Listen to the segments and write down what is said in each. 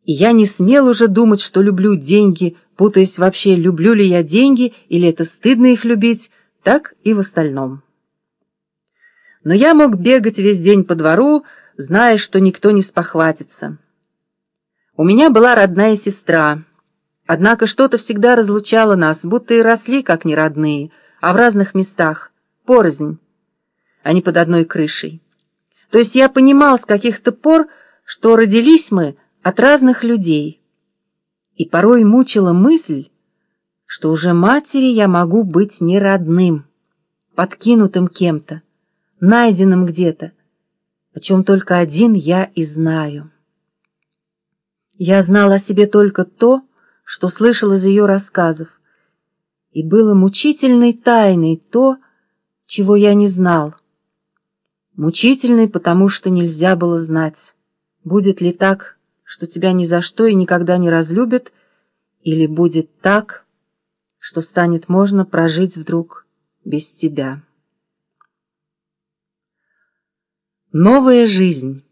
И я не смел уже думать, что люблю деньги, путаясь вообще, люблю ли я деньги или это стыдно их любить, так и в остальном. Но я мог бегать весь день по двору, зная, что никто не спохватится. У меня была родная сестра, однако что-то всегда разлучало нас, будто и росли как не родные, а в разных местах, порознь, а не под одной крышей. То есть я понимал с каких-то пор, что родились мы от разных людей, и порой мучила мысль, что уже матери я могу быть не родным, подкинутым кем-то, найденным где-то, о чем только один я и знаю. Я знал о себе только то, что слышал из ее рассказов, и было мучительной тайной то, чего я не знал. Мучительной, потому что нельзя было знать, будет ли так, что тебя ни за что и никогда не разлюбят, или будет так, что станет можно прожить вдруг без тебя. Новая жизнь.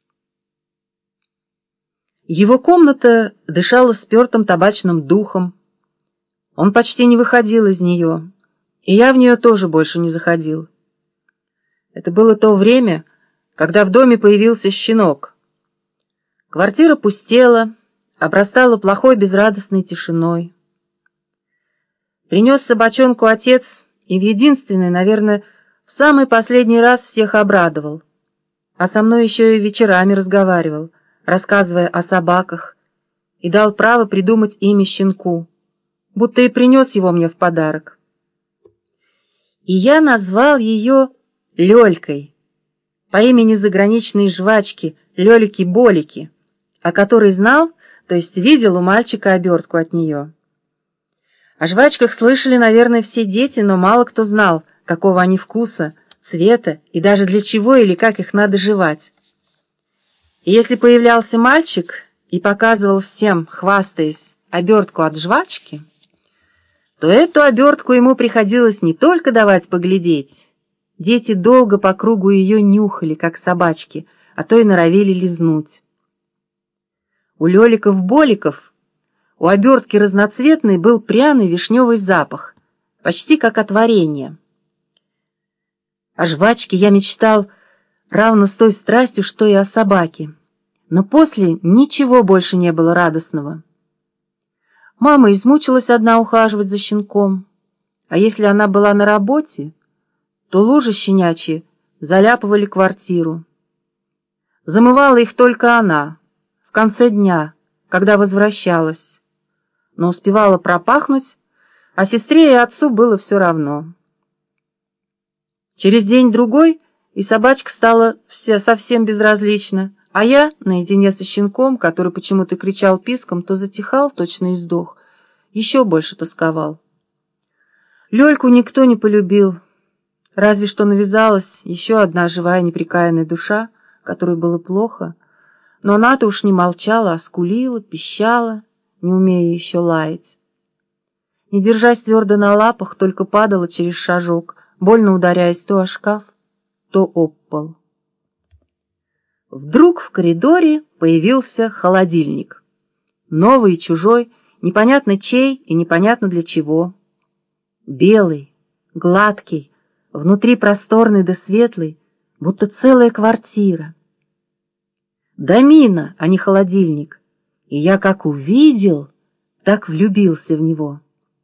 Его комната дышала спертым табачным духом. Он почти не выходил из нее, и я в нее тоже больше не заходил. Это было то время, когда в доме появился щенок. Квартира пустела, обрастала плохой безрадостной тишиной. Принес собачонку отец и в единственный, наверное, в самый последний раз всех обрадовал. А со мной еще и вечерами разговаривал, рассказывая о собаках, и дал право придумать имя щенку, будто и принес его мне в подарок. И я назвал ее Лёлькой, по имени заграничной жвачки Лёлики-Болики, о которой знал, то есть видел у мальчика обертку от нее. О жвачках слышали, наверное, все дети, но мало кто знал, какого они вкуса, цвета и даже для чего или как их надо жевать. И если появлялся мальчик и показывал всем, хвастаясь, обертку от жвачки, то эту обертку ему приходилось не только давать поглядеть. Дети долго по кругу ее нюхали, как собачки, а то и норовили лизнуть. У Лёликов-Боликов у обертки разноцветной был пряный вишневый запах, почти как от варенья. О жвачке я мечтал равно с той страстью, что и о собаке, но после ничего больше не было радостного. Мама измучилась одна ухаживать за щенком, а если она была на работе, то лужи щенячьи заляпывали квартиру. Замывала их только она, в конце дня, когда возвращалась, но успевала пропахнуть, а сестре и отцу было все равно. Через день-другой и собачка стала совсем безразлична, а я, наедине со щенком, который почему-то кричал писком, то затихал, точно и сдох, еще больше тосковал. Лёльку никто не полюбил, разве что навязалась еще одна живая непрекаянная душа, которой было плохо, но она-то уж не молчала, а скулила, пищала, не умея еще лаять. Не держась твердо на лапах, только падала через шажок, больно ударяясь то о шкаф, то об пол. Вдруг в коридоре появился холодильник. Новый и чужой, непонятно чей и непонятно для чего. Белый, гладкий, внутри просторный да светлый, будто целая квартира. Домина, а не холодильник, и я как увидел, так влюбился в него.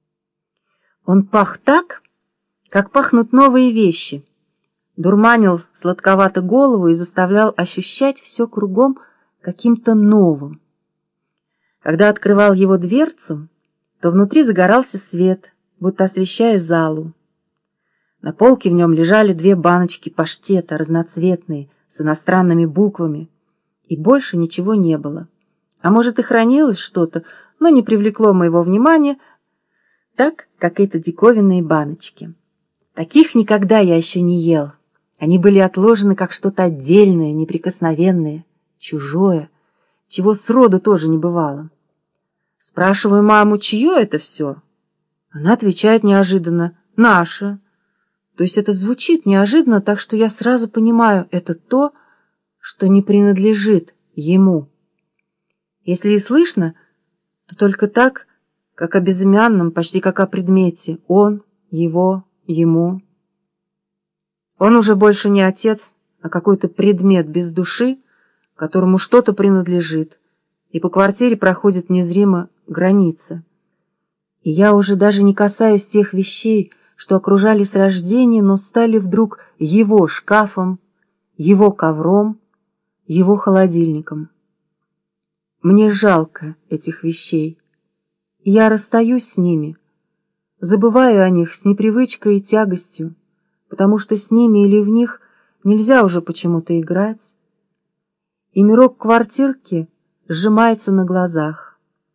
Он пах так, как пахнут новые вещи, дурманил сладковато голову и заставлял ощущать все кругом каким-то новым. Когда открывал его дверцу, то внутри загорался свет, будто освещая залу. На полке в нем лежали 2 баночки паштета, разноцветные, с иностранными буквами, и больше ничего не было. А может, и хранилось что-то, но не привлекло моего внимания, так, как это диковинные баночки. Таких никогда я еще не ел. Они были отложены как что-то отдельное, неприкосновенное, чужое, чего сроду тоже не бывало. Спрашиваю маму, чье это все? Она отвечает неожиданно: «Наше». То есть это звучит неожиданно, так что я сразу понимаю, это то, что не принадлежит ему. Если и слышно, то только так, как о безымянном, почти как о предмете. Он, его, ему. Он уже больше не отец, а какой-то предмет без души, которому что-то принадлежит, и по квартире проходит незримо граница. И я уже даже не касаюсь тех вещей, что окружали с рождения, но стали вдруг его шкафом, его ковром, его холодильником. Мне жалко этих вещей. Я расстаюсь с ними, забываю о них с непривычкой и тягостью, потому что с ними или в них нельзя уже почему-то играть, и мирок квартирки сжимается на глазах.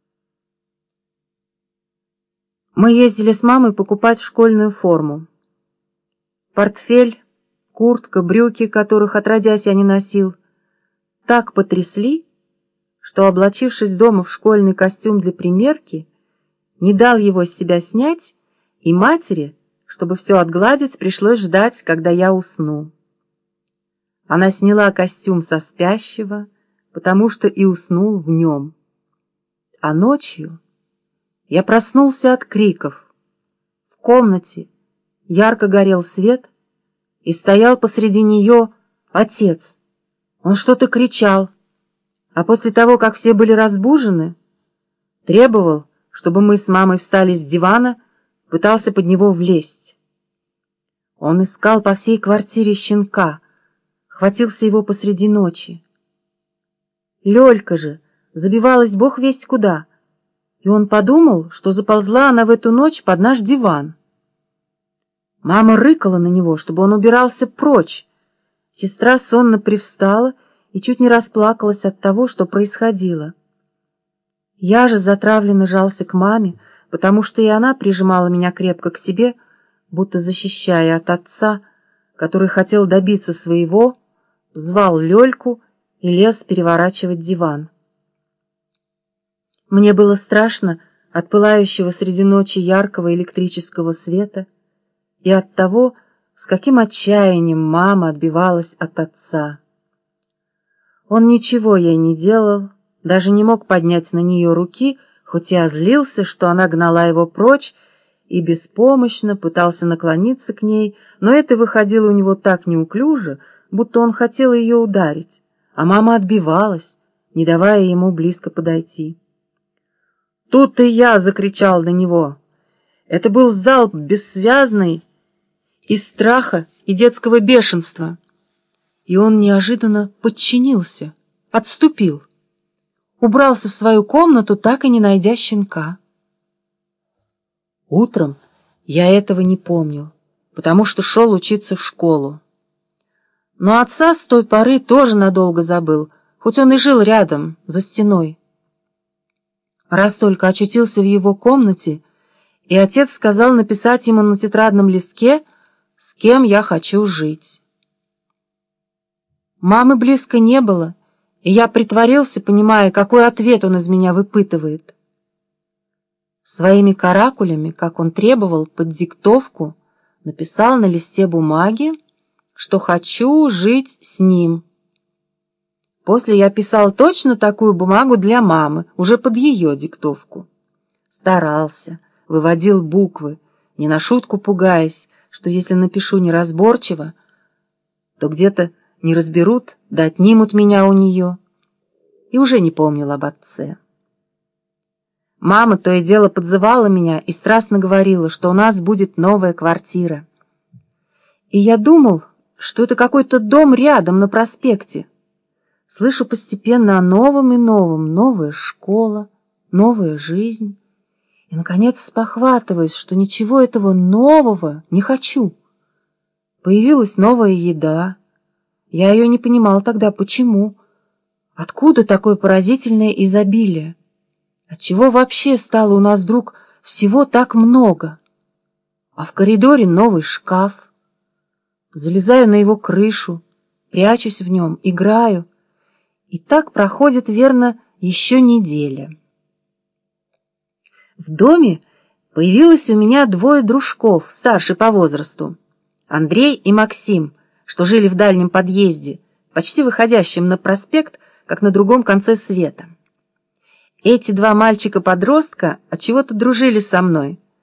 Мы ездили с мамой покупать школьную форму. Портфель, куртка, брюки, которых отродясь я не носил, так потрясли, что, облачившись дома в школьный костюм для примерки, не дал его с себя снять, и матери, чтобы все отгладить, пришлось ждать, когда я усну. Она сняла костюм со спящего, потому что и уснул в нем. А ночью я проснулся от криков. В комнате ярко горел свет, и стоял посреди нее отец. Он что-то кричал, а после того, как все были разбужены, требовал, чтобы мы с мамой встали с дивана, пытался под него влезть. Он искал по всей квартире щенка, хватился его посреди ночи. Лёлька же забивалась бог весть куда, и он подумал, что заползла она в эту ночь под наш диван. Мама рыкала на него, чтобы он убирался прочь. Сестра сонно привстала и чуть не расплакалась от того, что происходило. Я же затравленно жался к маме, потому что и она прижимала меня крепко к себе, будто защищая от отца, который хотел добиться своего, звал Лёльку и лез переворачивать диван. Мне было страшно от пылающего среди ночи яркого электрического света и от того, с каким отчаянием мама отбивалась от отца. Он ничего ей не делал, даже не мог поднять на нее руки, хоть и озлился, что она гнала его прочь, и беспомощно пытался наклониться к ней, но это выходило у него так неуклюже, будто он хотел ее ударить, а мама отбивалась, не давая ему близко подойти. Тут и я закричал на него. Это был залп бессвязный из страха и детского бешенства, и он неожиданно подчинился, отступил, убрался в свою комнату, так и не найдя щенка. Утром я этого не помнил, потому что шел учиться в школу. Но отца с той поры тоже надолго забыл, хоть он и жил рядом, за стеной. Раз только очутился в его комнате, и отец сказал написать ему на тетрадном листке, с кем я хочу жить. Мамы близко не было, и я притворился, понимая, какой ответ он из меня выпытывает. Своими каракулями, как он требовал, под диктовку, написал на листе бумаги, что хочу жить с ним. После я писал точно такую бумагу для мамы, уже под ее диктовку. Старался, выводил буквы, не на шутку пугаясь, что если напишу неразборчиво, то где-то не разберут, да отнимут меня у нее. И уже не помнил об отце. Мама то и дело подзывала меня и страстно говорила, что у нас будет новая квартира. И я думал, что это какой-то дом рядом на проспекте. Слышу постепенно о новом и новом: новая школа, новая жизнь. И, наконец, спохватываюсь, что ничего этого нового не хочу. Появилась новая еда. Я ее не понимал тогда, почему. Откуда такое поразительное изобилие? Отчего вообще стало у нас вдруг всего так много? А в коридоре новый шкаф. Залезаю на его крышу, прячусь в нем, играю. И так проходит, верно, еще неделя. В доме появилось у меня двое дружков, старше по возрасту, Андрей и Максим, что жили в дальнем подъезде, почти выходящем на проспект, как на другом конце света. Эти два мальчика-подростка отчего-то дружили со мной.